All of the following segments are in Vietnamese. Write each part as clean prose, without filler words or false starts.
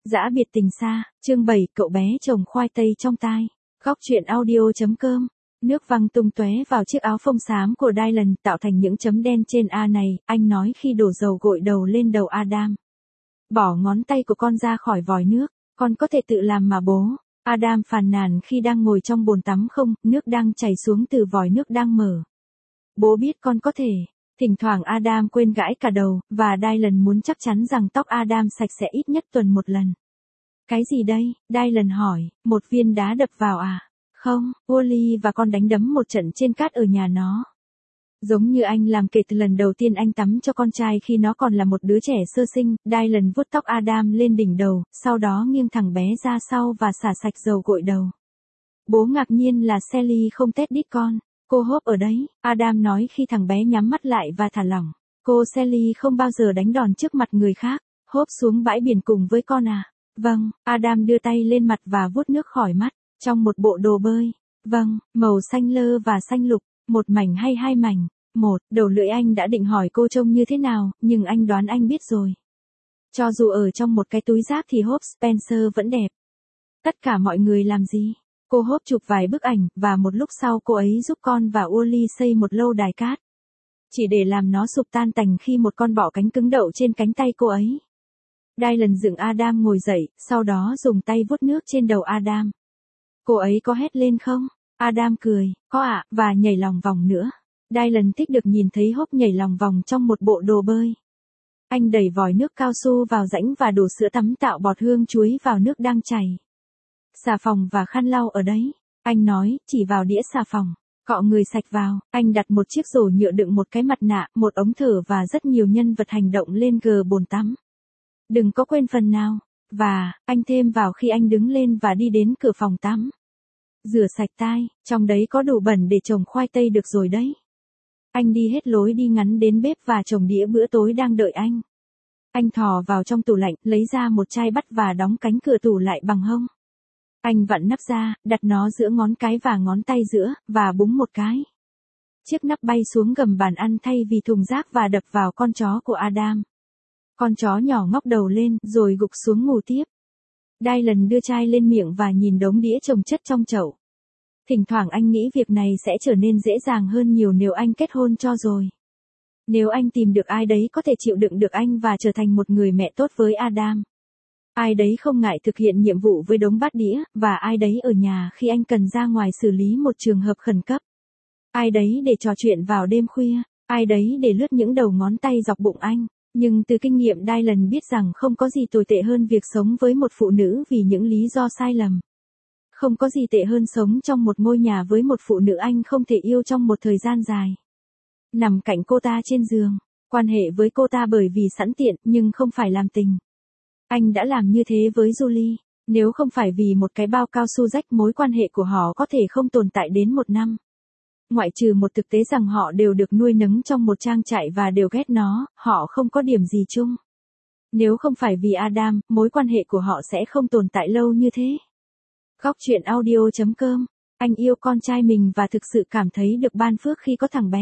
Dã biệt tình xa, chương 7, cậu bé trồng khoai tây trong tai. Góc truyện audio.com. Nước văng tung tóe vào chiếc áo phông xám của Dylan tạo thành những chấm đen trên A này, anh nói khi đổ dầu gội đầu lên đầu Adam. Bỏ ngón tay của con ra khỏi vòi nước, con có thể tự làm mà bố. Adam phàn nàn khi đang ngồi trong bồn tắm không, nước đang chảy xuống từ vòi nước đang mở. Bố biết con có thể. Thỉnh thoảng Adam quên gãi cả đầu, và Dylan muốn chắc chắn rằng tóc Adam sạch sẽ ít nhất tuần một lần. Cái gì đây? Dylan hỏi, một viên đá đập vào à? Không, Wally và con đánh đấm một trận trên cát ở nhà nó. Giống như anh làm kể từ lần đầu tiên anh tắm cho con trai khi nó còn là một đứa trẻ sơ sinh. Dylan vuốt tóc Adam lên đỉnh đầu, sau đó nghiêng thằng bé ra sau và xả sạch dầu gội đầu. Bố ngạc nhiên là Sally không tét đít con. Cô Hope ở đấy, Adam nói khi thằng bé nhắm mắt lại và thả lỏng. Cô Sally không bao giờ đánh đòn trước mặt người khác. Hope xuống bãi biển cùng với con à? Vâng, Adam đưa tay lên mặt và vuốt nước khỏi mắt, trong một bộ đồ bơi. Vâng, màu xanh lơ và xanh lục, một mảnh hay hai mảnh? Một, đầu lưỡi anh đã định hỏi cô trông như thế nào, nhưng anh đoán anh biết rồi. Cho dù ở trong một cái túi rác thì Hope Spencer vẫn đẹp. Tất cả mọi người làm gì? Cô Hope chụp vài bức ảnh, và một lúc sau cô ấy giúp con và Wally xây một lâu đài cát. Chỉ để làm nó sụp tan tành khi một con bọ cánh cứng đậu trên cánh tay cô ấy. Dylan dựng Adam ngồi dậy, sau đó dùng tay vuốt nước trên đầu Adam. Cô ấy có hét lên không? Adam cười, có ạ, và nhảy lòng vòng nữa. Dylan thích được nhìn thấy Hope nhảy lòng vòng trong một bộ đồ bơi. Anh đẩy vòi nước cao su vào rãnh và đổ sữa tắm tạo bọt hương chuối vào nước đang chảy. Xà phòng và khăn lau ở đấy, anh nói, chỉ vào đĩa xà phòng. Cọ người sạch vào, anh đặt một chiếc rổ nhựa đựng một cái mặt nạ, một ống thở và rất nhiều nhân vật hành động lên bồn tắm. Đừng có quên phần nào. Và, anh thêm vào khi anh đứng lên và đi đến cửa phòng tắm. Rửa sạch tai, trong đấy có đủ bẩn để trồng khoai tây được rồi đấy. Anh đi hết lối đi ngắn đến bếp và trồng đĩa bữa tối đang đợi anh. Anh thò vào trong tủ lạnh, lấy ra một chai bắt và đóng cánh cửa tủ lại bằng hông. Anh vặn nắp ra, đặt nó giữa ngón cái và ngón tay giữa, và búng một cái. Chiếc nắp bay xuống gầm bàn ăn thay vì thùng rác và đập vào con chó của Adam. Con chó nhỏ ngóc đầu lên, rồi gục xuống ngủ tiếp. Dylan đưa chai lên miệng và nhìn đống đĩa chồng chất trong chậu. Thỉnh thoảng anh nghĩ việc này sẽ trở nên dễ dàng hơn nhiều nếu anh kết hôn cho rồi. Nếu anh tìm được ai đấy có thể chịu đựng được anh và trở thành một người mẹ tốt với Adam. Ai đấy không ngại thực hiện nhiệm vụ với đống bát đĩa, và ai đấy ở nhà khi anh cần ra ngoài xử lý một trường hợp khẩn cấp. Ai đấy để trò chuyện vào đêm khuya, ai đấy để lướt những đầu ngón tay dọc bụng anh. Nhưng từ kinh nghiệm Dylan biết rằng không có gì tồi tệ hơn việc sống với một phụ nữ vì những lý do sai lầm. Không có gì tệ hơn sống trong một ngôi nhà với một phụ nữ anh không thể yêu trong một thời gian dài. Nằm cạnh cô ta trên giường, quan hệ với cô ta bởi vì sẵn tiện nhưng không phải làm tình. Anh đã làm như thế với Julie, nếu không phải vì một cái bao cao su rách mối quan hệ của họ có thể không tồn tại đến 1 năm. Ngoại trừ một thực tế rằng họ đều được nuôi nấng trong một trang trại và đều ghét nó, họ không có điểm gì chung. Nếu không phải vì Adam, mối quan hệ của họ sẽ không tồn tại lâu như thế. Góc truyện audio.com. Anh yêu con trai mình và thực sự cảm thấy được ban phước khi có thằng bé.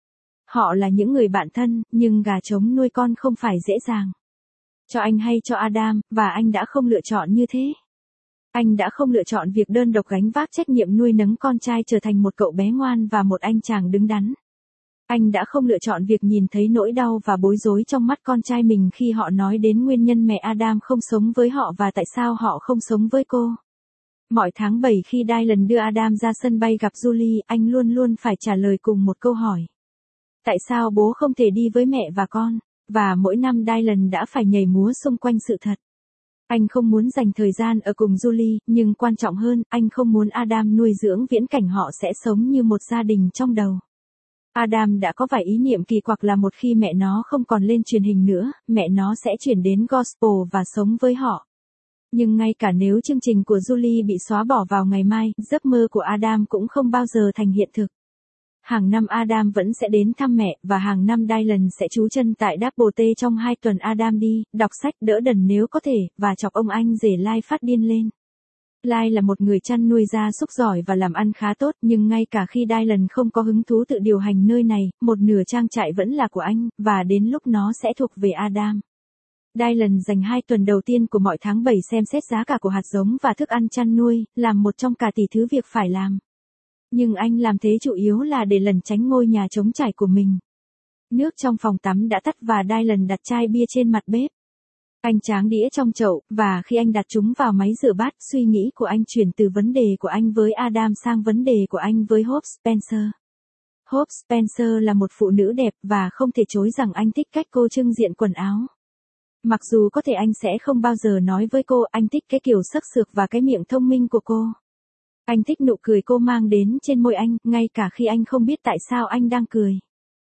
Họ là những người bạn thân, nhưng gà trống nuôi con không phải dễ dàng. Cho anh hay cho Adam, và anh đã không lựa chọn như thế. Anh đã không lựa chọn việc đơn độc gánh vác trách nhiệm nuôi nấng con trai trở thành một cậu bé ngoan và một anh chàng đứng đắn. Anh đã không lựa chọn việc nhìn thấy nỗi đau và bối rối trong mắt con trai mình khi họ nói đến nguyên nhân mẹ Adam không sống với họ và tại sao họ không sống với cô. Mọi tháng 7 khi Dylan đưa Adam ra sân bay gặp Julie, anh luôn luôn phải trả lời cùng một câu hỏi. Tại sao bố không thể đi với mẹ và con? Và mỗi năm Dylan đã phải nhảy múa xung quanh sự thật. Anh không muốn dành thời gian ở cùng Julie, nhưng quan trọng hơn, anh không muốn Adam nuôi dưỡng viễn cảnh họ sẽ sống như một gia đình trong đầu. Adam đã có vài ý niệm kỳ quặc là một khi mẹ nó không còn lên truyền hình nữa, mẹ nó sẽ chuyển đến gospel và sống với họ. Nhưng ngay cả nếu chương trình của Julie bị xóa bỏ vào ngày mai, giấc mơ của Adam cũng không bao giờ thành hiện thực. Hàng năm Adam vẫn sẽ đến thăm mẹ, và hàng năm Dylan sẽ trú chân tại Double T trong 2 tuần Adam đi, đọc sách, đỡ đần nếu có thể, và chọc ông anh rể Lai phát điên lên. Lai là một người chăn nuôi gia súc giỏi và làm ăn khá tốt, nhưng ngay cả khi Dylan không có hứng thú tự điều hành nơi này, một nửa trang trại vẫn là của anh, và đến lúc nó sẽ thuộc về Adam. Dylan dành 2 tuần đầu tiên của mọi tháng 7 xem xét giá cả của hạt giống và thức ăn chăn nuôi, làm một trong cả tỷ thứ việc phải làm. Nhưng anh làm thế chủ yếu là để lẩn tránh ngôi nhà trống trải của mình. Nước trong phòng tắm đã tắt và Dylan đặt chai bia trên mặt bếp. Anh tráng đĩa trong chậu, và khi anh đặt chúng vào máy rửa bát, suy nghĩ của anh chuyển từ vấn đề của anh với Adam sang vấn đề của anh với Hope Spencer. Hope Spencer là một phụ nữ đẹp và không thể chối rằng anh thích cách cô trưng diện quần áo. Mặc dù có thể anh sẽ không bao giờ nói với cô, anh thích cái kiểu sắc sược và cái miệng thông minh của cô. Anh thích nụ cười cô mang đến trên môi anh, ngay cả khi anh không biết tại sao anh đang cười.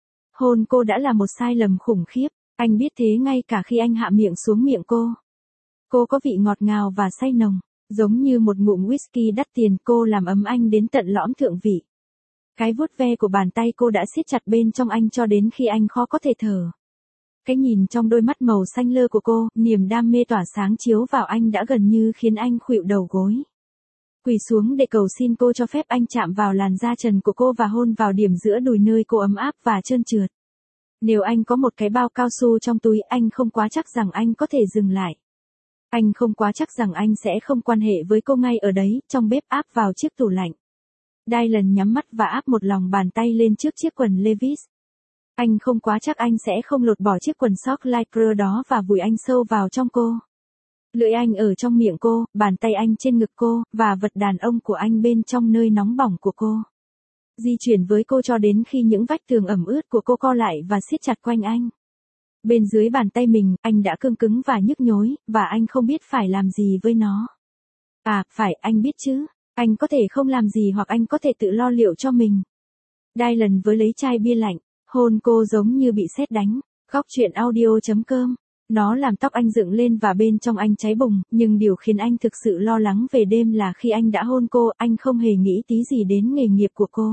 Hôn cô đã là một sai lầm khủng khiếp, anh biết thế ngay cả khi anh hạ miệng xuống miệng cô. Cô có vị ngọt ngào và say nồng, giống như một ngụm whisky đắt tiền, cô làm ấm anh đến tận lõm thượng vị. Cái vuốt ve của bàn tay cô đã siết chặt bên trong anh cho đến khi anh khó có thể thở. Cái nhìn trong đôi mắt màu xanh lơ của cô, niềm đam mê tỏa sáng chiếu vào anh đã gần như khiến anh khuỵu đầu gối. Quỳ xuống để cầu xin cô cho phép anh chạm vào làn da trần của cô và hôn vào điểm giữa đùi nơi cô ấm áp và trơn trượt. Nếu anh có một cái bao cao su trong túi, anh không quá chắc rằng anh có thể dừng lại. Anh không quá chắc rằng anh sẽ không quan hệ với cô ngay ở đấy, trong bếp áp vào chiếc tủ lạnh. Dylan nhắm mắt và áp một lòng bàn tay lên trước chiếc quần Levi's. Anh không quá chắc anh sẽ không lột bỏ chiếc quần sock lycra đó và vùi anh sâu vào trong cô. Lưỡi anh ở trong miệng cô, bàn tay anh trên ngực cô, và vật đàn ông của anh bên trong nơi nóng bỏng của cô. Di chuyển với cô cho đến khi những vách tường ẩm ướt của cô co lại và siết chặt quanh anh. Bên dưới bàn tay mình, anh đã cương cứng và nhức nhối, và anh không biết phải làm gì với nó. À, phải, anh biết chứ. Anh có thể không làm gì hoặc anh có thể tự lo liệu cho mình. Dylan với lấy chai bia lạnh, hôn cô giống như bị sét đánh. Góc truyện audio.com. Nó làm tóc anh dựng lên và bên trong anh cháy bùng, nhưng điều khiến anh thực sự lo lắng về đêm là khi anh đã hôn cô, anh không hề nghĩ tí gì đến nghề nghiệp của cô.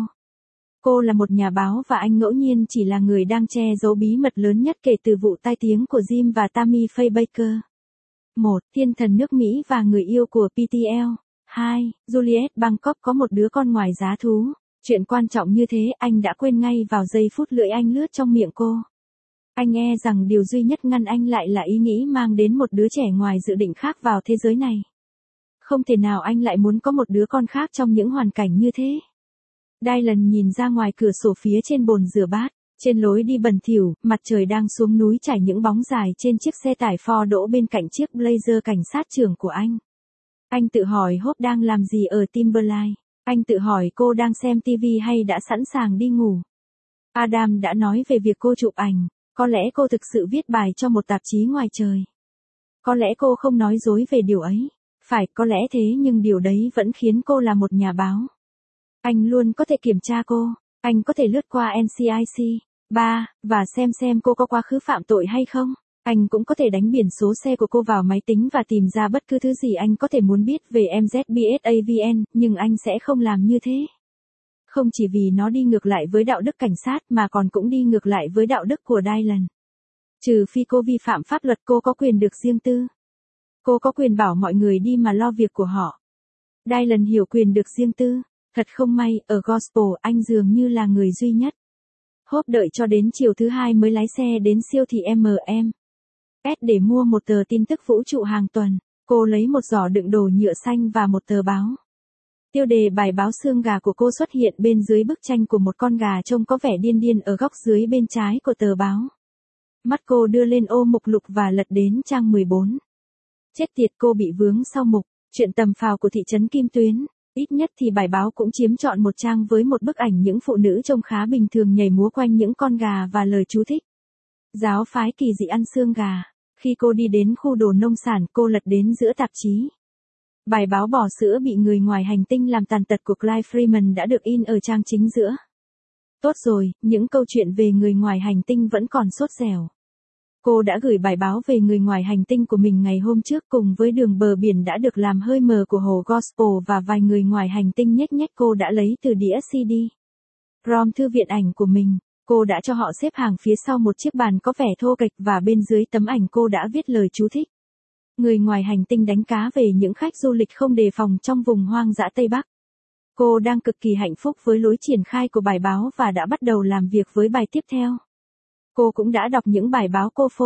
Cô là một nhà báo và anh ngẫu nhiên chỉ là người đang che giấu bí mật lớn nhất kể từ vụ tai tiếng của Jim và Tammy Faye Baker. 1. Thiên thần nước Mỹ và người yêu của PTL. 2. Juliet Bangkok có một đứa con ngoài giá thú. Chuyện quan trọng như thế anh đã quên ngay vào giây phút lưỡi anh lướt trong miệng cô. Anh e rằng điều duy nhất ngăn anh lại là ý nghĩ mang đến một đứa trẻ ngoài dự định khác vào thế giới này. Không thể nào anh lại muốn có một đứa con khác trong những hoàn cảnh như thế. Dylan nhìn ra ngoài cửa sổ phía trên bồn rửa bát. Trên lối đi bẩn thỉu, mặt trời đang xuống núi trải những bóng dài trên chiếc xe tải Ford đỗ bên cạnh chiếc Blazer cảnh sát trưởng của anh. Anh tự hỏi Hope đang làm gì ở Timberline. Anh tự hỏi cô đang xem TV hay đã sẵn sàng đi ngủ. Adam đã nói về việc cô chụp ảnh. Có lẽ cô thực sự viết bài cho một tạp chí ngoài trời. Có lẽ cô không nói dối về điều ấy. Phải, có lẽ thế, nhưng điều đấy vẫn khiến cô là một nhà báo. Anh luôn có thể kiểm tra cô. Anh có thể lướt qua NCIC 3 và xem cô có quá khứ phạm tội hay không. Anh cũng có thể đánh biển số xe của cô vào máy tính và tìm ra bất cứ thứ gì anh có thể muốn biết về MZBSAVN, nhưng anh sẽ không làm như thế. Không chỉ vì nó đi ngược lại với đạo đức cảnh sát mà còn cũng đi ngược lại với đạo đức của Dylan. Trừ phi cô vi phạm pháp luật, cô có quyền được riêng tư. Cô có quyền bảo mọi người đi mà lo việc của họ. Dylan hiểu quyền được riêng tư. Thật không may, ở Gospel anh dường như là người duy nhất. Hope đợi cho đến chiều thứ hai mới lái xe đến siêu thị M&S để mua một tờ tin tức vũ trụ hàng tuần. Cô lấy một giỏ đựng đồ nhựa xanh và một tờ báo. Tiêu đề bài báo xương gà của cô xuất hiện bên dưới bức tranh của một con gà trông có vẻ điên điên ở góc dưới bên trái của tờ báo. Mắt cô đưa lên ô mục lục và lật đến trang 14. Chết tiệt, cô bị vướng sau mục chuyện tầm phào của thị trấn Kim Tuyến. Ít nhất thì bài báo cũng chiếm trọn một trang với một bức ảnh những phụ nữ trông khá bình thường nhảy múa quanh những con gà và lời chú thích. Giáo phái kỳ dị ăn xương gà. Khi cô đi đến khu đồ nông sản, cô lật đến giữa tạp chí. Bài báo bò sữa bị người ngoài hành tinh làm tàn tật của Clive Freeman đã được in ở trang chính giữa. Tốt rồi, những câu chuyện về người ngoài hành tinh vẫn còn sốt dẻo. Cô đã gửi bài báo về người ngoài hành tinh của mình ngày hôm trước cùng với đường bờ biển đã được làm hơi mờ của hồ Gospel và vài người ngoài hành tinh nhếch nhếch cô đã lấy từ đĩa CD. ROM thư viện ảnh của mình, cô đã cho họ xếp hàng phía sau một chiếc bàn có vẻ thô kệch và bên dưới tấm ảnh cô đã viết lời chú thích. Người ngoài hành tinh đánh cá về những khách du lịch không đề phòng trong vùng hoang dã Tây Bắc. Cô đang cực kỳ hạnh phúc với lối triển khai của bài báo và đã bắt đầu làm việc với bài tiếp theo. Cô cũng đã đọc những bài báo cô phô.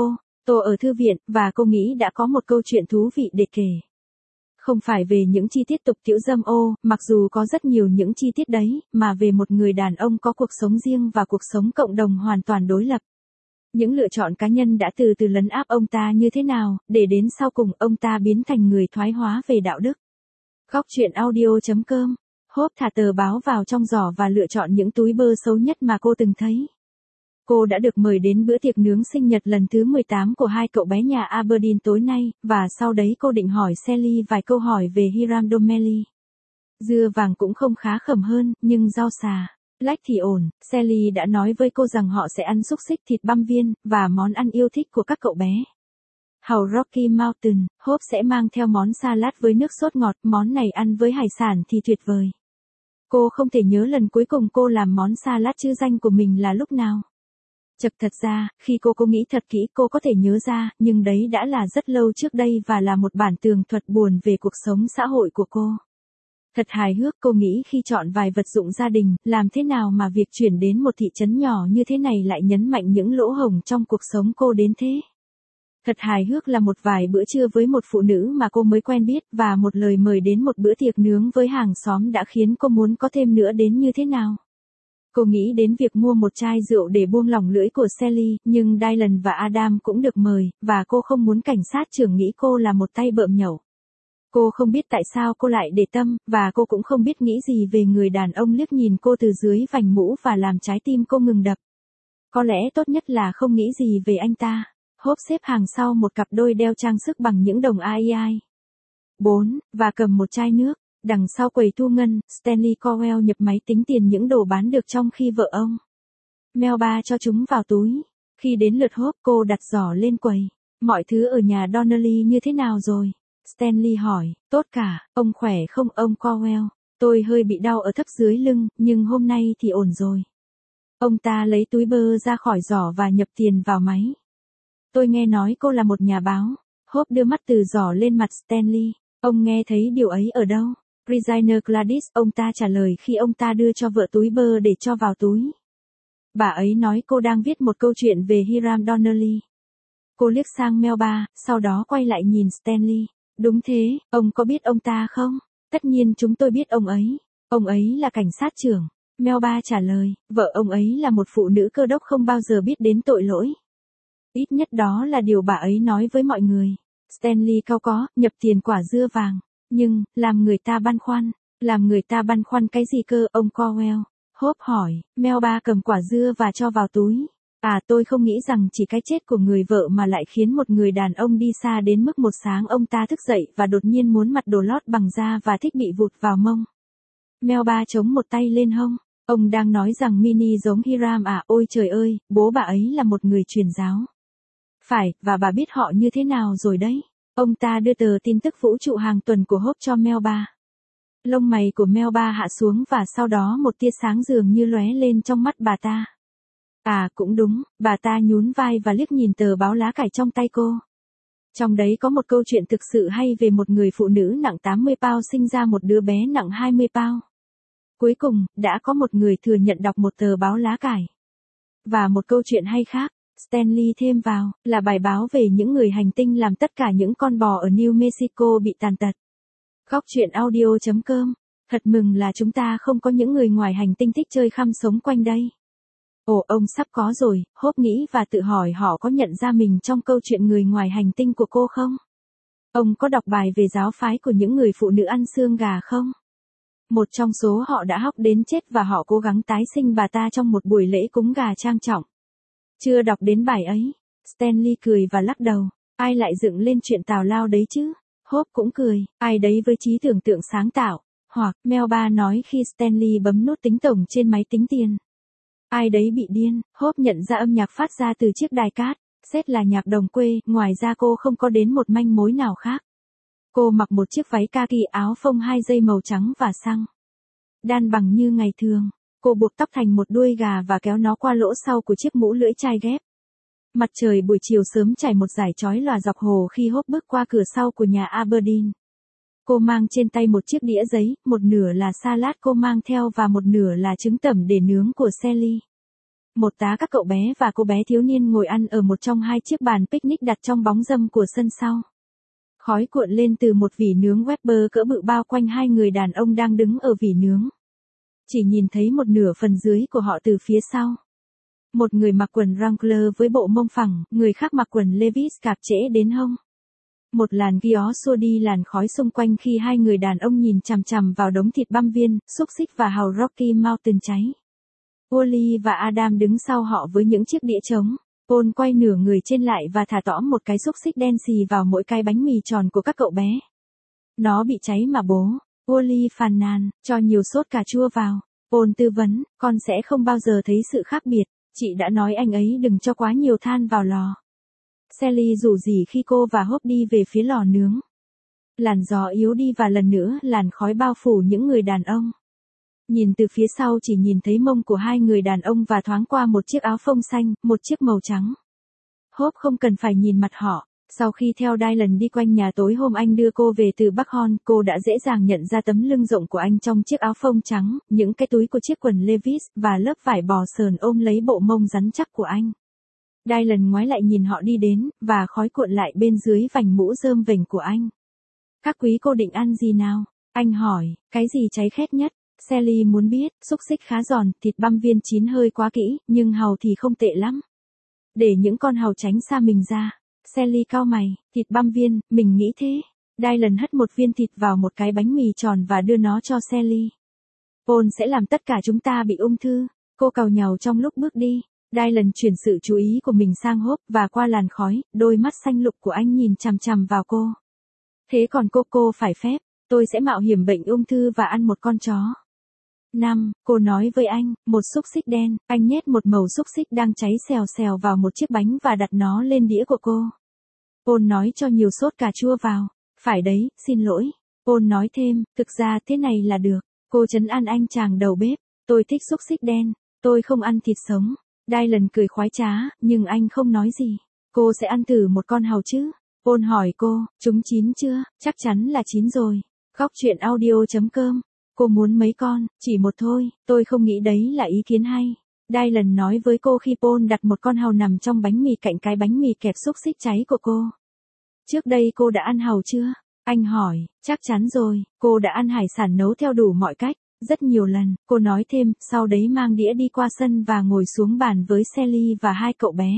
Tô ở thư viện, và cô nghĩ đã có một câu chuyện thú vị để kể. Không phải về những chi tiết tục tĩu dâm ô, mặc dù có rất nhiều những chi tiết đấy, mà về một người đàn ông có cuộc sống riêng và cuộc sống cộng đồng hoàn toàn đối lập. Những lựa chọn cá nhân đã từ từ lấn áp ông ta như thế nào, để đến sau cùng ông ta biến thành người thoái hóa về đạo đức. Góc truyện audio.com. Hope thả tờ báo vào trong giỏ và lựa chọn những túi bơ xấu nhất mà cô từng thấy. Cô đã được mời đến bữa tiệc nướng sinh nhật lần thứ 18 của hai cậu bé nhà Aberdeen tối nay, và sau đấy cô định hỏi Sally vài câu hỏi về Hiram Donnelly. Dưa vàng cũng không khá khẩm hơn, nhưng rau xà lách thì ổn. Sally đã nói với cô rằng họ sẽ ăn xúc xích thịt băm viên, và món ăn yêu thích của các cậu bé. Hàu Rocky Mountain, Hope sẽ mang theo món salad với nước sốt ngọt, món này ăn với hải sản thì tuyệt vời. Cô không thể nhớ lần cuối cùng cô làm món salad chữ danh của mình là lúc nào. Thật ra, khi cô nghĩ thật kỹ cô có thể nhớ ra, nhưng đấy đã là rất lâu trước đây và là một bản tường thuật buồn về cuộc sống xã hội của cô. Thật hài hước, cô nghĩ khi chọn vài vật dụng gia đình, làm thế nào mà việc chuyển đến một thị trấn nhỏ như thế này lại nhấn mạnh những lỗ hổng trong cuộc sống cô đến thế. Thật hài hước là một vài bữa trưa với một phụ nữ mà cô mới quen biết, và một lời mời đến một bữa tiệc nướng với hàng xóm đã khiến cô muốn có thêm nữa đến như thế nào. Cô nghĩ đến việc mua một chai rượu để buông lỏng lưỡi của Sally, nhưng Dylan và Adam cũng được mời, và cô không muốn cảnh sát trưởng nghĩ cô là một tay bợm nhậu. Cô không biết tại sao cô lại để tâm, và cô cũng không biết nghĩ gì về người đàn ông liếc nhìn cô từ dưới vành mũ và làm trái tim cô ngừng đập. Có lẽ tốt nhất là không nghĩ gì về anh ta. Hope xếp hàng sau một cặp đôi đeo trang sức bằng những đồng ai. 4, và cầm một chai nước. Đằng sau quầy thu ngân, Stanley Cowell nhập máy tính tiền những đồ bán được trong khi vợ ông Melba cho chúng vào túi. Khi đến lượt Hope, cô đặt giỏ lên quầy. Mọi thứ ở nhà Donnelly như thế nào rồi? Stanley hỏi. Tốt cả, ông khỏe không ông Cowell? Tôi hơi bị đau ở thấp dưới lưng, nhưng hôm nay thì ổn rồi. Ông ta lấy túi bơ ra khỏi giỏ và nhập tiền vào máy. Tôi nghe nói cô là một nhà báo. Hope đưa mắt từ giỏ lên mặt Stanley. Ông nghe thấy điều ấy ở đâu? Regina Gladys, ông ta trả lời khi ông ta đưa cho vợ túi bơ để cho vào túi. Bà ấy nói cô đang viết một câu chuyện về Hiram Donnelly. Cô liếc sang Melba, sau đó quay lại nhìn Stanley. Đúng thế, ông có biết ông ta không? Tất nhiên chúng tôi biết ông ấy. Ông ấy là cảnh sát trưởng. Melba trả lời, vợ ông ấy là một phụ nữ cơ đốc không bao giờ biết đến tội lỗi. Ít nhất đó là điều bà ấy nói với mọi người. Stanley cau có, nhập tiền quả dưa vàng. Nhưng, làm người ta băn khoăn cái gì cơ, ông Cowell? Hope hỏi. Melba cầm quả dưa và cho vào túi. Tôi không nghĩ rằng chỉ cái chết của người vợ mà lại khiến một người đàn ông đi xa đến mức một sáng ông ta thức dậy và đột nhiên muốn mặc đồ lót bằng da và thích bị vụt vào mông. Melba chống một tay lên hông. Ông đang nói rằng Minnie giống Hiram à? Ôi trời ơi, bố bà ấy là một người truyền giáo. Phải, và bà biết họ như thế nào rồi đấy. Ông ta đưa tờ tin tức vũ trụ hàng tuần của Hope cho Melba. Lông mày của Melba hạ xuống và sau đó một tia sáng dường như lóe lên trong mắt bà ta. Cũng đúng, bà ta nhún vai và liếc nhìn tờ báo lá cải trong tay cô. Trong đấy có một câu chuyện thực sự hay về một người phụ nữ nặng 80 pound sinh ra một đứa bé nặng 20 pound. Cuối cùng, đã có một người thừa nhận đọc một tờ báo lá cải. Và một câu chuyện hay khác, Stanley thêm vào, là bài báo về những người hành tinh làm tất cả những con bò ở New Mexico bị tàn tật. Góc truyện audio.com. Thật mừng là chúng ta không có những người ngoài hành tinh thích chơi khăm sống quanh đây. Ông sắp có rồi, Hope nghĩ và tự hỏi họ có nhận ra mình trong câu chuyện người ngoài hành tinh của cô không? Ông có đọc bài về giáo phái của những người phụ nữ ăn xương gà không? Một trong số họ đã hóc đến chết và họ cố gắng tái sinh bà ta trong một buổi lễ cúng gà trang trọng. Chưa đọc đến bài ấy. Stanley cười và lắc đầu. Ai lại dựng lên chuyện tào lao đấy chứ? Hope cũng cười. Ai đấy với trí tưởng tượng sáng tạo. Hoặc, Melba nói khi Stanley bấm nút tính tổng trên máy tính tiền. Ai đấy bị điên. Hope nhận ra âm nhạc phát ra từ chiếc đài cát. Xét là nhạc đồng quê, ngoài ra cô không có đến một manh mối nào khác. Cô mặc một chiếc váy kaki áo phông 2 dây màu trắng và xăng đan bằng như ngày thường. Cô buộc tóc thành một đuôi gà và kéo nó qua lỗ sau của chiếc mũ lưỡi chai ghép. Mặt trời buổi chiều sớm trải một dải chói lòa dọc hồ khi Hope bước qua cửa sau của nhà Aberdeen. Cô mang trên tay một chiếc đĩa giấy, một nửa là salad cô mang theo và một nửa là trứng tẩm để nướng của Sally. Một tá các cậu bé và cô bé thiếu niên ngồi ăn ở một trong hai chiếc bàn picnic đặt trong bóng râm của sân sau. Khói cuộn lên từ một vỉ nướng Weber cỡ bự bao quanh hai người đàn ông đang đứng ở vỉ nướng. Chỉ nhìn thấy một nửa phần dưới của họ từ phía sau. Một người mặc quần Wrangler với bộ mông phẳng, người khác mặc quần Levi's cạp trễ đến hông. Một làn gió xua đi làn khói xung quanh khi hai người đàn ông nhìn chằm chằm vào đống thịt băm viên, xúc xích và hàu Rocky Mountain cháy. Wally và Adam đứng sau họ với những chiếc đĩa trống. Paul quay nửa người trên lại và thả tõm một cái xúc xích đen xì vào mỗi cái bánh mì tròn của các cậu bé. Nó bị cháy mà bố. Wally phàn nàn, cho nhiều sốt cà chua vào. Paul tư vấn, con sẽ không bao giờ thấy sự khác biệt. Chị đã nói anh ấy đừng cho quá nhiều than vào lò. Sally rủ rỉ khi cô và Hope đi về phía lò nướng. Làn gió yếu đi và lần nữa làn khói bao phủ những người đàn ông. Nhìn từ phía sau chỉ nhìn thấy mông của hai người đàn ông và thoáng qua một chiếc áo phông xanh, một chiếc màu trắng. Hope không cần phải nhìn mặt họ. Sau khi theo Dylan đi quanh nhà tối hôm anh đưa cô về từ Buckhorn, cô đã dễ dàng nhận ra tấm lưng rộng của anh trong chiếc áo phông trắng, những cái túi của chiếc quần Levi's và lớp vải bò sờn ôm lấy bộ mông rắn chắc của anh. Dylan ngoái lại nhìn họ đi đến, và khói cuộn lại bên dưới vành mũ rơm vểnh của anh. Các quý cô định ăn gì nào? Anh hỏi, cái gì cháy khét nhất? Sally muốn biết, xúc xích khá giòn, thịt băm viên chín hơi quá kỹ, nhưng hàu thì không tệ lắm. Để những con hàu tránh xa mình ra. Sally cau mày, thịt băm viên, mình nghĩ thế. Dylan hất một viên thịt vào một cái bánh mì tròn và đưa nó cho Sally. Paul sẽ làm tất cả chúng ta bị ung thư. Cô càu nhàu trong lúc bước đi. Dylan chuyển sự chú ý của mình sang Hope và qua làn khói, đôi mắt xanh lục của anh nhìn chằm chằm vào cô. Thế còn cô phải phép, tôi sẽ mạo hiểm bệnh ung thư và ăn một con chó. 5, cô nói với anh, một xúc xích đen, anh nhét một mẩu xúc xích đang cháy xèo xèo vào một chiếc bánh và đặt nó lên đĩa của cô. Paul nói cho nhiều sốt cà chua vào. Phải đấy, xin lỗi. Paul nói thêm, thực ra thế này là được. Cô trấn an anh chàng đầu bếp, tôi thích xúc xích đen, tôi không ăn thịt sống. Dylan cười khoái trá, nhưng anh không nói gì. Cô sẽ ăn thử một con hàu chứ? Paul hỏi cô, chúng chín chưa? Chắc chắn là chín rồi. Góc truyện audio.com. Cô muốn mấy con? Chỉ một thôi, tôi không nghĩ đấy là ý kiến hay. Dylan nói với cô khi Paul đặt một con hàu nằm trong bánh mì cạnh cái bánh mì kẹp xúc xích cháy của cô. Trước đây cô đã ăn hàu chưa? Anh hỏi, chắc chắn rồi, cô đã ăn hải sản nấu theo đủ mọi cách, rất nhiều lần. Cô nói thêm, sau đấy mang đĩa đi qua sân và ngồi xuống bàn với Sally và hai cậu bé.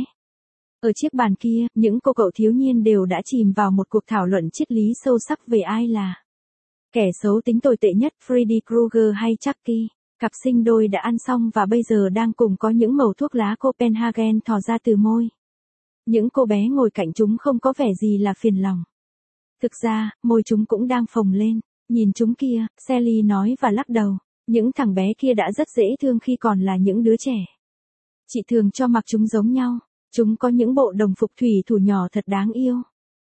Ở chiếc bàn kia, những cô cậu thiếu niên đều đã chìm vào một cuộc thảo luận triết lý sâu sắc về ai là kẻ xấu tính tồi tệ nhất, Freddy Krueger hay Chucky. Cặp sinh đôi đã ăn xong và bây giờ đang cùng có những mẩu thuốc lá Copenhagen thò ra từ môi. Những cô bé ngồi cạnh chúng không có vẻ gì là phiền lòng. Thực ra, môi chúng cũng đang phồng lên. Nhìn chúng kia, Sally nói và lắc đầu. Những thằng bé kia đã rất dễ thương khi còn là những đứa trẻ. Chị thường cho mặc chúng giống nhau. Chúng có những bộ đồng phục thủy thủ nhỏ thật đáng yêu.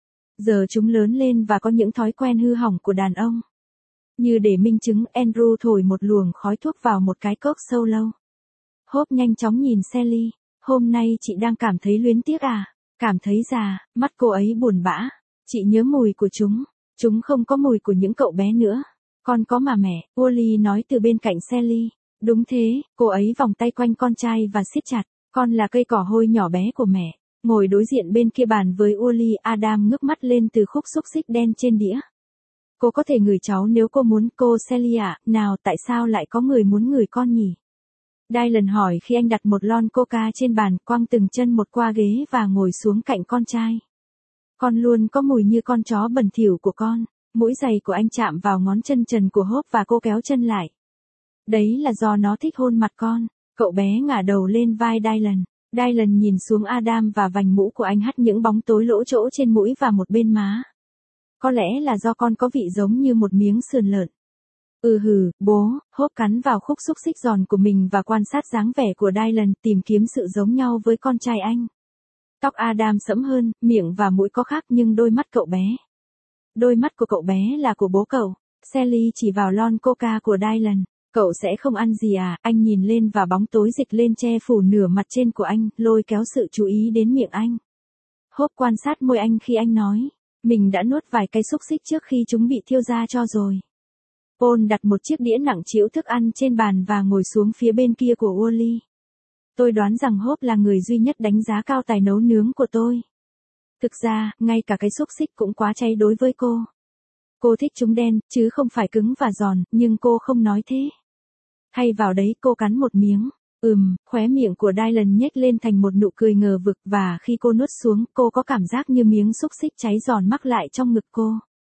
Giờ chúng lớn lên và có những thói quen hư hỏng của đàn ông. Như để minh chứng, Andrew thổi một luồng khói thuốc vào một cái cốc sâu lâu. Hope nhanh chóng nhìn Sally. Hôm nay chị đang cảm thấy luyến tiếc à? Cảm thấy già, mắt cô ấy buồn bã. Chị nhớ mùi của chúng. Chúng không có mùi của những cậu bé nữa. Con có mà mẹ, Wally nói từ bên cạnh Sally. Đúng thế, cô ấy vòng tay quanh con trai và siết chặt. Con là cây cỏ hôi nhỏ bé của mẹ. Ngồi đối diện bên kia bàn với Wally, Adam ngước mắt lên từ khúc xúc xích đen trên đĩa. Cô có thể ngửi cháu nếu cô muốn. Cô Sally ạ, nào tại sao lại có người muốn ngửi con nhỉ? Dylan hỏi khi anh đặt một lon coca trên bàn, quăng từng chân một qua ghế và ngồi xuống cạnh con trai. Con luôn có mùi như con chó bẩn thỉu của con. Mũi giày của anh chạm vào ngón chân trần của Hope và cô kéo chân lại. Đấy là do nó thích hôn mặt con. Cậu bé ngả đầu lên vai Dylan. Dylan nhìn xuống Adam và vành mũ của anh hắt những bóng tối lỗ chỗ trên mũi và một bên má. Có lẽ là do con có vị giống như một miếng sườn lợn. Bố. Hope cắn vào khúc xúc xích giòn của mình và quan sát dáng vẻ của Dylan, tìm kiếm sự giống nhau với con trai anh. Tóc Adam sẫm hơn, miệng và mũi có khác nhưng đôi mắt cậu bé. Đôi mắt của cậu bé là của bố cậu. Sally chỉ vào lon coca của Dylan. Cậu sẽ không ăn gì à? Anh nhìn lên và bóng tối dịch lên che phủ nửa mặt trên của anh, lôi kéo sự chú ý đến miệng anh. Hope quan sát môi anh khi anh nói. Mình đã nuốt vài cây xúc xích trước khi chúng bị thiêu ra cho rồi. Paul đặt một chiếc đĩa nặng trĩu thức ăn trên bàn và ngồi xuống phía bên kia của Wally. Tôi đoán rằng Hope là người duy nhất đánh giá cao tài nấu nướng của tôi. Thực ra, ngay cả cái xúc xích cũng quá chay đối với cô. Cô thích chúng đen, chứ không phải cứng và giòn, nhưng cô không nói thế. Thay vào đấy cô cắn một miếng. Khóe miệng của Dylan nhếch lên thành một nụ cười ngờ vực và khi cô nuốt xuống, cô có cảm giác như miếng xúc xích cháy giòn mắc lại trong ngực cô.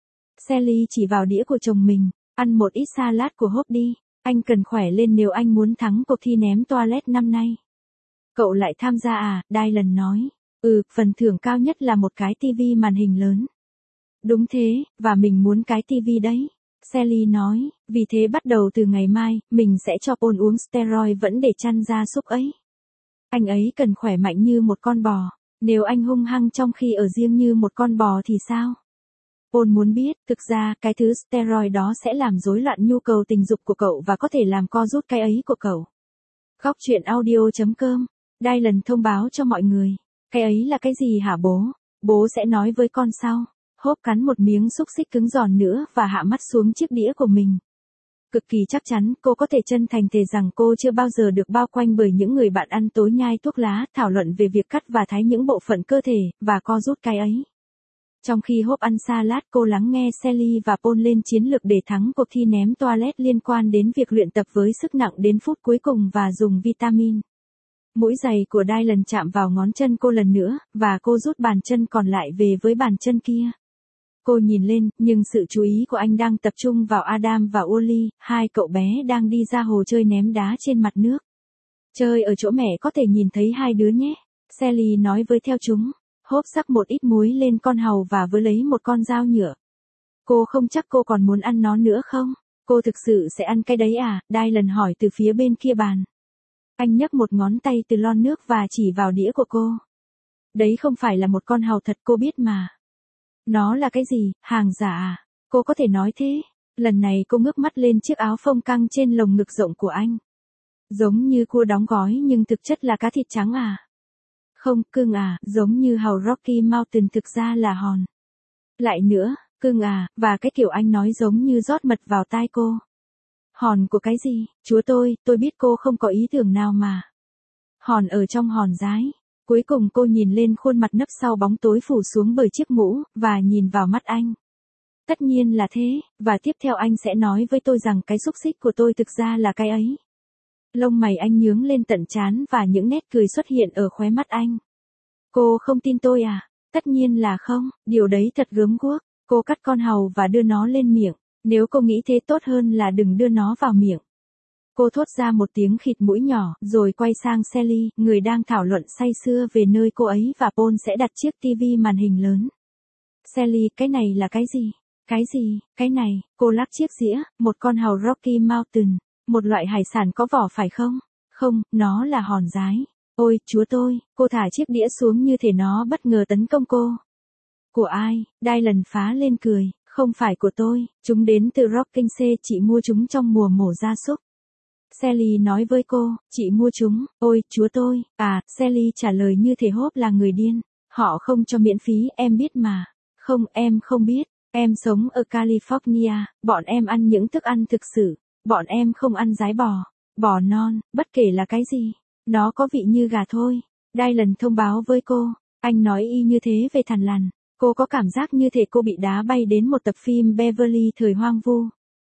Sally chỉ vào đĩa của chồng mình, ăn một ít salad của Hope đi, anh cần khỏe lên nếu anh muốn thắng cuộc thi ném toilet năm nay. Cậu lại tham gia à, Dylan nói. Phần thưởng cao nhất là một cái tivi màn hình lớn. Đúng thế, và mình muốn cái tivi đấy. Sally nói, vì thế bắt đầu từ ngày mai, mình sẽ cho Paul uống steroid vẫn để chăn gia súc ấy. Anh ấy cần khỏe mạnh như một con bò, nếu anh hung hăng trong khi ở riêng như một con bò thì sao? Paul muốn biết, thực ra, cái thứ steroid đó sẽ làm rối loạn nhu cầu tình dục của cậu và có thể làm co rút cái ấy của cậu. Góc truyện audio.com, Dylan thông báo cho mọi người. Cái ấy là cái gì hả bố? Bố sẽ nói với con sau. Hope cắn một miếng xúc xích cứng giòn nữa và hạ mắt xuống chiếc đĩa của mình. Cực kỳ chắc chắn, cô có thể chân thành thề rằng cô chưa bao giờ được bao quanh bởi những người bạn ăn tối nhai thuốc lá, thảo luận về việc cắt và thái những bộ phận cơ thể, và co rút cái ấy. Trong khi Hope ăn salad, cô lắng nghe Sally và Paul lên chiến lược để thắng cuộc thi ném toilet liên quan đến việc luyện tập với sức nặng đến phút cuối cùng và dùng vitamin. Mũi giày của Dylan chạm vào ngón chân cô lần nữa, và cô rút bàn chân còn lại về với bàn chân kia. Cô nhìn lên, nhưng sự chú ý của anh đang tập trung vào Adam và Ollie, hai cậu bé đang đi ra hồ chơi ném đá trên mặt nước. Chơi ở chỗ mẹ có thể nhìn thấy hai đứa nhé, Sally nói với theo chúng. Hope rắc một ít muối lên con hàu và với lấy một con dao nhựa. Cô không chắc cô còn muốn ăn nó nữa không? Cô thực sự sẽ ăn cái đấy à? Dylan hỏi từ phía bên kia bàn. Anh nhấc một ngón tay từ lon nước và chỉ vào đĩa của cô. Đấy không phải là một con hàu thật, cô biết mà. Nó là cái gì, hàng giả à? Cô có thể nói thế. Lần này cô ngước mắt lên chiếc áo phông căng trên lồng ngực rộng của anh. Giống như cua đóng gói nhưng thực chất là cá thịt trắng à? Không, cưng à, giống như hàu Rocky Mountain thực ra là hòn. Lại nữa, cưng à, và cái kiểu anh nói giống như rót mật vào tai cô. Hòn của cái gì, chúa tôi biết cô không có ý tưởng nào mà. Hòn ở trong hòn giái. Cuối cùng cô nhìn lên khuôn mặt nấp sau bóng tối phủ xuống bởi chiếc mũ, và nhìn vào mắt anh. Tất nhiên là thế, và tiếp theo anh sẽ nói với tôi rằng cái xúc xích của tôi thực ra là cái ấy. Lông mày anh nhướng lên tận trán và những nét cười xuất hiện ở khóe mắt anh. Cô không tin tôi à? Tất nhiên là không, điều đấy thật gớm ghuốc. Cô cắt con hàu và đưa nó lên miệng. Nếu cô nghĩ thế tốt hơn là đừng đưa nó vào miệng. Cô thốt ra một tiếng khịt mũi nhỏ, rồi quay sang Sally, người đang thảo luận say sưa về nơi cô ấy và Paul sẽ đặt chiếc tivi màn hình lớn. Sally, cái này là cái gì? Cái gì? Cái này, cô lắc chiếc dĩa, một con hàu Rocky Mountain, một loại hải sản có vỏ phải không? Không, nó là hòn giái. Ôi, chúa tôi, cô thả chiếc đĩa xuống như thể nó bất ngờ tấn công cô. Của ai? Dylan phá lên cười, không phải của tôi, chúng đến từ Rocking C, chị mua chúng trong mùa mổ gia súc. Sally nói với cô, chị mua chúng, ôi, chúa tôi, à, Sally trả lời như thể Hope là người điên, họ không cho miễn phí, em biết mà. Không, em không biết, em sống ở California, bọn em ăn những thức ăn thực sự, bọn em không ăn giái bò, bò non, bất kể là cái gì, nó có vị như gà thôi. Dylan thông báo với cô, anh nói y như thế về thằn lằn, cô có cảm giác như thể cô bị đá bay đến một tập phim Beverly thời hoang vu.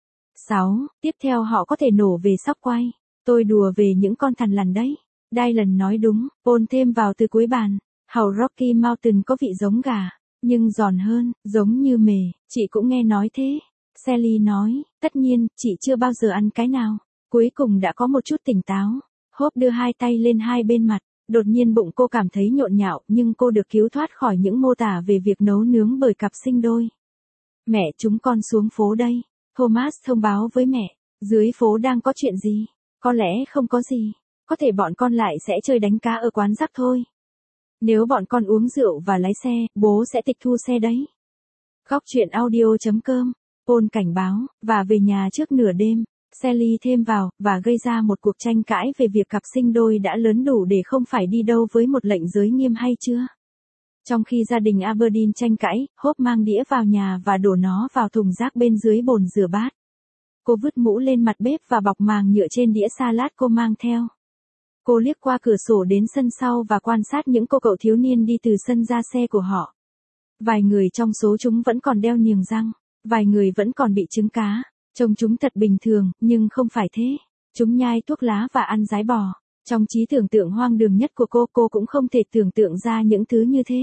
6. Tiếp theo họ có thể nổ về sóc quay. Tôi đùa về những con thằn lằn đấy. Dylan nói đúng, Paul thêm vào từ cuối bàn. Hàu Rocky Mountain có vị giống gà, nhưng giòn hơn, giống như mề, chị cũng nghe nói thế. Sally nói, tất nhiên, chị chưa bao giờ ăn cái nào. Cuối cùng đã có một chút tỉnh táo. Hope đưa hai tay lên hai bên mặt. Đột nhiên bụng cô cảm thấy nhộn nhạo, nhưng cô được cứu thoát khỏi những mô tả về việc nấu nướng bởi cặp sinh đôi. Mẹ chúng con xuống phố đây. Thomas thông báo với mẹ, dưới phố đang có chuyện gì? Có lẽ không có gì, có thể bọn con lại sẽ chơi đánh cá ở quán rác thôi. Nếu bọn con uống rượu và lái xe, bố sẽ tịch thu xe đấy. Góc truyện audio.com, Paul cảnh báo, và về nhà trước nửa đêm, Sally thêm vào, và gây ra một cuộc tranh cãi về việc cặp sinh đôi đã lớn đủ để không phải đi đâu với một lệnh giới nghiêm hay chưa. Trong khi gia đình Aberdeen tranh cãi, Hope mang đĩa vào nhà và đổ nó vào thùng rác bên dưới bồn rửa bát. Cô vứt mũ lên mặt bếp và bọc màng nhựa trên đĩa salad cô mang theo. Cô liếc qua cửa sổ đến sân sau và quan sát những cô cậu thiếu niên đi từ sân ra xe của họ. Vài người trong số chúng vẫn còn đeo niềng răng, vài người vẫn còn bị trứng cá. Trông chúng thật bình thường, nhưng không phải thế. Chúng nhai thuốc lá và ăn dái bò. Trong trí tưởng tượng hoang đường nhất của cô cũng không thể tưởng tượng ra những thứ như thế.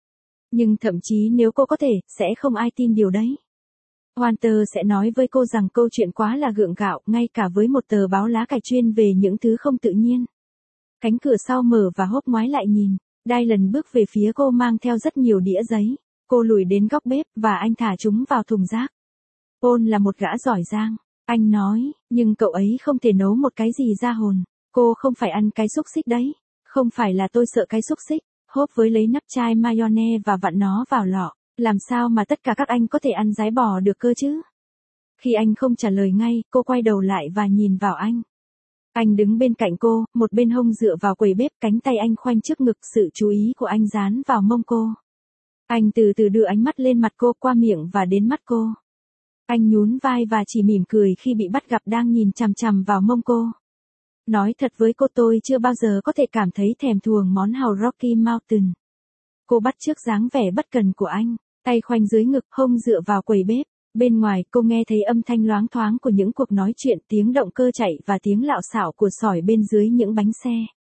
Nhưng thậm chí nếu cô có thể, sẽ không ai tin điều đấy. Walter sẽ nói với cô rằng câu chuyện quá là gượng gạo, ngay cả với một tờ báo lá cải chuyên về những thứ không tự nhiên. Cánh cửa sau mở và Hope ngoái lại nhìn. Dylan bước về phía cô mang theo rất nhiều đĩa giấy. Cô lùi đến góc bếp và anh thả chúng vào thùng rác. Paul là một gã giỏi giang, anh nói, nhưng cậu ấy không thể nấu một cái gì ra hồn. Cô không phải ăn cái xúc xích đấy. Không phải là tôi sợ cái xúc xích. Hope với lấy nắp chai mayonnaise và vặn nó vào lọ. Làm sao mà tất cả các anh có thể ăn dái bò được cơ chứ? Khi anh không trả lời ngay, cô quay đầu lại và nhìn vào anh. Anh đứng bên cạnh cô, một bên hông dựa vào quầy bếp, cánh tay anh khoanh trước ngực, sự chú ý của anh dán vào mông cô. Anh từ từ đưa ánh mắt lên mặt cô, qua miệng và đến mắt cô. Anh nhún vai và chỉ mỉm cười khi bị bắt gặp đang nhìn chằm chằm vào mông cô. Nói thật với cô, tôi chưa bao giờ có thể cảm thấy thèm thuồng món hàu Rocky Mountain. Cô bắt chước dáng vẻ bất cần của anh, tay khoanh dưới ngực, hông dựa vào quầy bếp. Bên ngoài, cô nghe thấy âm thanh loáng thoáng của những cuộc nói chuyện, tiếng động cơ chạy và tiếng lạo xạo của sỏi bên dưới những bánh xe.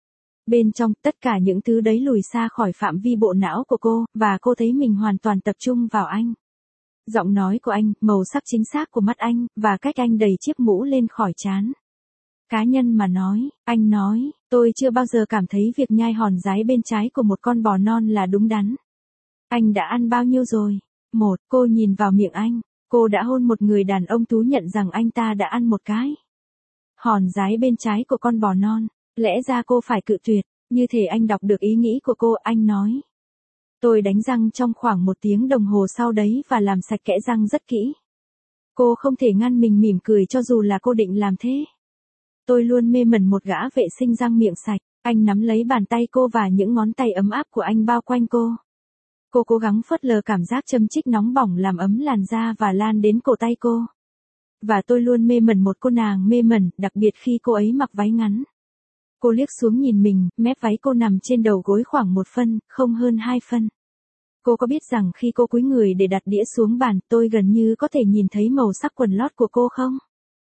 Bên trong, tất cả những thứ đấy lùi xa khỏi phạm vi bộ não của cô, và cô thấy mình hoàn toàn tập trung vào anh. Giọng nói của anh, màu sắc chính xác của mắt anh, và cách anh đẩy chiếc mũ lên khỏi trán. Cá nhân mà nói, anh nói, tôi chưa bao giờ cảm thấy việc nhai hòn dái bên trái của một con bò non là đúng đắn. Anh đã ăn bao nhiêu rồi? Cô nhìn vào miệng anh. Cô đã hôn một người đàn ông, thú nhận rằng anh ta đã ăn một cái hòn dái bên trái của con bò non. Lẽ ra cô phải cự tuyệt, như thể anh đọc được ý nghĩ của cô, anh nói. Tôi đánh răng trong khoảng 1 tiếng đồng hồ sau đấy và làm sạch kẽ răng rất kỹ. Cô không thể ngăn mình mỉm cười cho dù là cô định làm thế. Tôi luôn mê mẩn một gã vệ sinh răng miệng sạch. Anh nắm lấy bàn tay cô và những ngón tay ấm áp của anh bao quanh cô. Cô cố gắng phớt lờ cảm giác châm chích nóng bỏng làm ấm làn da và lan đến cổ tay cô. Và tôi luôn mê mẩn một cô nàng mê mẩn, đặc biệt khi cô ấy mặc váy ngắn. Cô liếc xuống nhìn mình, mép váy cô nằm trên đầu gối khoảng 1 phân, không hơn 2 phân. Cô có biết rằng khi cô cúi người để đặt đĩa xuống bàn, tôi gần như có thể nhìn thấy màu sắc quần lót của cô không?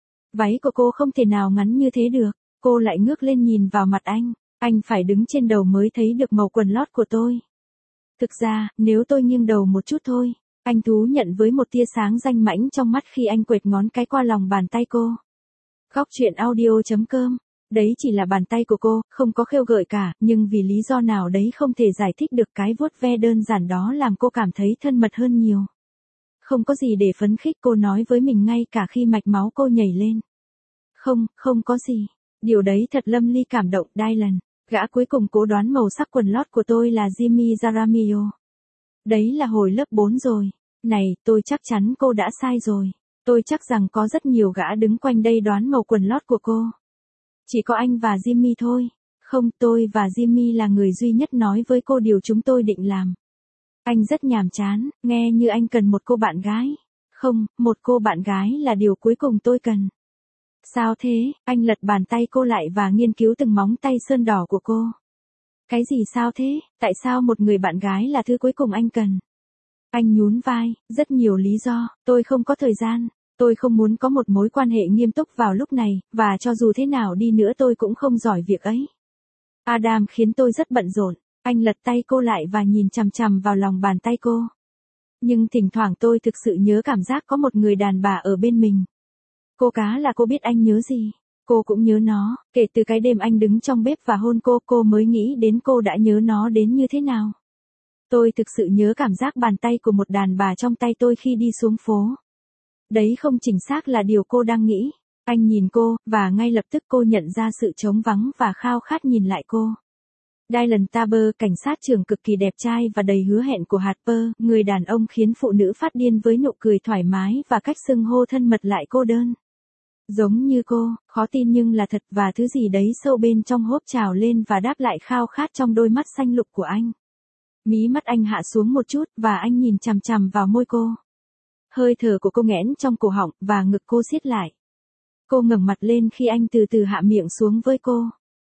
Váy của cô không thể nào ngắn như thế được. Cô lại ngước lên nhìn vào mặt anh. Anh phải đứng trên đầu mới thấy được màu quần lót của tôi. Thực ra, nếu tôi nghiêng đầu một chút thôi, anh thú nhận với một tia sáng danh mãnh trong mắt khi anh quệt ngón cái qua lòng bàn tay cô. Góc truyện audio.com. Đấy chỉ là bàn tay của cô, không có khêu gợi cả, nhưng vì lý do nào đấy không thể giải thích được, cái vuốt ve đơn giản đó làm cô cảm thấy thân mật hơn nhiều. Không có gì để phấn khích, cô nói với mình ngay cả khi mạch máu cô nhảy lên. Không có gì. Điều đấy thật lâm ly cảm động. Dylan, gã cuối cùng cố đoán màu sắc quần lót của tôi là Jimmy Jaramillo. Đấy là hồi lớp 4 rồi. Này, tôi chắc chắn cô đã sai rồi. Tôi chắc rằng có rất nhiều gã đứng quanh đây đoán màu quần lót của cô. Chỉ có anh và Jimmy thôi. Không, tôi và Jimmy là người duy nhất nói với cô điều chúng tôi định làm. Anh rất nhàm chán, nghe như anh cần một cô bạn gái. Không, một cô bạn gái là điều cuối cùng tôi cần. Sao thế? Anh lật bàn tay cô lại và nghiên cứu từng móng tay sơn đỏ của cô. Cái gì sao thế? Tại sao một người bạn gái là thứ cuối cùng anh cần? Anh nhún vai, rất nhiều lý do, tôi không có thời gian. Tôi không muốn có một mối quan hệ nghiêm túc vào lúc này, và cho dù thế nào đi nữa tôi cũng không giỏi việc ấy. Adam khiến tôi rất bận rộn. Anh lật tay cô lại và nhìn chằm chằm vào lòng bàn tay cô. Nhưng thỉnh thoảng tôi thực sự nhớ cảm giác có một người đàn bà ở bên mình. Cô cá là cô biết anh nhớ gì. Cô cũng nhớ nó, kể từ cái đêm anh đứng trong bếp và hôn cô mới nghĩ đến cô đã nhớ nó đến như thế nào. Tôi thực sự nhớ cảm giác bàn tay của một đàn bà trong tay tôi khi đi xuống phố. Đấy không chính xác là điều cô đang nghĩ. Anh nhìn cô, và ngay lập tức cô nhận ra sự trống vắng và khao khát nhìn lại cô. Dylan Taber, cảnh sát trưởng cực kỳ đẹp trai và đầy hứa hẹn của Harper, người đàn ông khiến phụ nữ phát điên với nụ cười thoải mái và cách xưng hô thân mật lại cô đơn. Giống như cô, khó tin nhưng là thật, và thứ gì đấy sâu bên trong Hope trào lên và đáp lại khao khát trong đôi mắt xanh lục của anh. Mí mắt anh hạ xuống một chút và anh nhìn chằm chằm vào môi cô. Hơi thở của cô nghẽn trong cổ họng và ngực cô siết lại. Cô ngẩng mặt lên khi anh từ từ hạ miệng xuống với cô.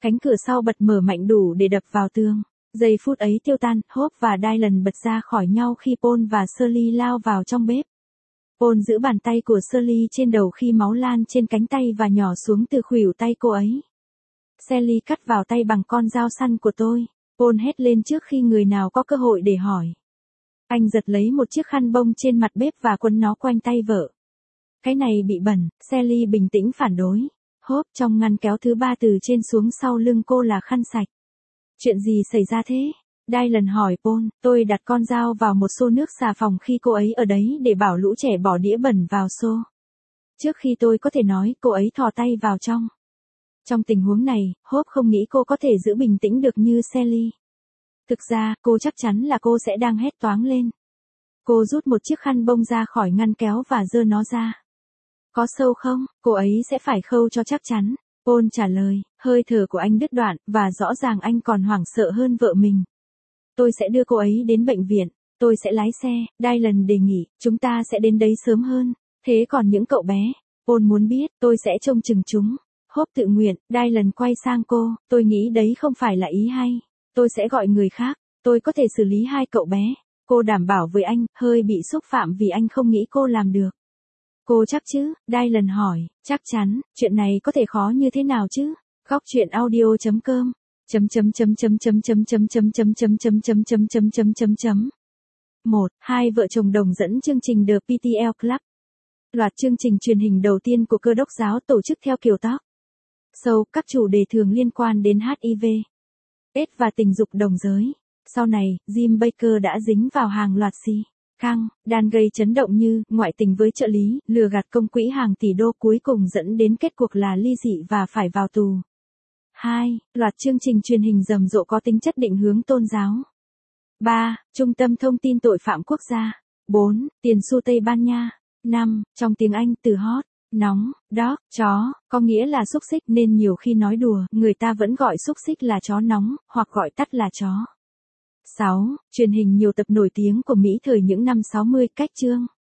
Cánh cửa sau bật mở mạnh đủ để đập vào tường. Giây phút ấy tiêu tan, Hope và Dylan bật ra khỏi nhau khi Paul và Shirley lao vào trong bếp. Paul giữ bàn tay của Shirley trên đầu khi máu lan trên cánh tay và nhỏ xuống từ khuỷu tay cô ấy. Shirley cắt vào tay bằng con dao săn của tôi. Paul hét lên trước khi người nào có cơ hội để hỏi. Anh giật lấy một chiếc khăn bông trên mặt bếp và quấn nó quanh tay vợ. Cái này bị bẩn, Shirley bình tĩnh phản đối. Hope trong ngăn kéo thứ ba từ trên xuống sau lưng cô là khăn sạch. Chuyện gì xảy ra thế? Dylan hỏi Paul, tôi đặt con dao vào một xô nước xà phòng khi cô ấy ở đấy để bảo lũ trẻ bỏ đĩa bẩn vào xô. Trước khi tôi có thể nói, cô ấy thò tay vào trong. Trong tình huống này, Hope không nghĩ cô có thể giữ bình tĩnh được như Shirley. Thực ra, cô chắc chắn là cô sẽ đang hét toáng lên. Cô rút một chiếc khăn bông ra khỏi ngăn kéo và giơ nó ra. Có sâu không? Cô ấy sẽ phải khâu cho chắc chắn. Paul trả lời, hơi thở của anh đứt đoạn, và rõ ràng anh còn hoảng sợ hơn vợ mình. Tôi sẽ đưa cô ấy đến bệnh viện. Tôi sẽ lái xe. Dylan đề nghị, chúng ta sẽ đến đấy sớm hơn. Thế còn những cậu bé? Paul muốn biết, tôi sẽ trông chừng chúng. Hope tự nguyện. Dylan quay sang cô, tôi nghĩ đấy không phải là ý hay. Tôi sẽ gọi người khác. Tôi có thể xử lý hai cậu bé. Cô đảm bảo với anh, hơi bị xúc phạm vì anh không nghĩ cô làm được. Cô chắc chứ? Dylan hỏi, chắc chắn, chuyện này có thể khó như thế nào chứ? Gocchuyenaudio.com Một, hai vợ chồng đồng dẫn chương trình The PTL Club. Loạt chương trình truyền hình đầu tiên của Cơ đốc giáo tổ chức theo kiểu talk show, các chủ đề thường liên quan đến HIV, AIDS và tình dục đồng giới. Sau này, Jim Baker đã dính vào hàng loạt căng đan gây chấn động như ngoại tình với trợ lý, lừa gạt công quỹ hàng tỷ đô, cuối cùng dẫn đến kết cuộc là ly dị và phải vào tù. 2. Loạt chương trình truyền hình rầm rộ có tính chất định hướng tôn giáo. 3. Trung tâm thông tin tội phạm quốc gia. 4. Tiền xu Tây Ban Nha. 5. Trong tiếng Anh, từ hot, nóng, dog, chó, có nghĩa là xúc xích, nên nhiều khi nói đùa, người ta vẫn gọi xúc xích là chó nóng, hoặc gọi tắt là chó. 6. Truyền hình nhiều tập nổi tiếng của Mỹ thời những năm 60, cách chương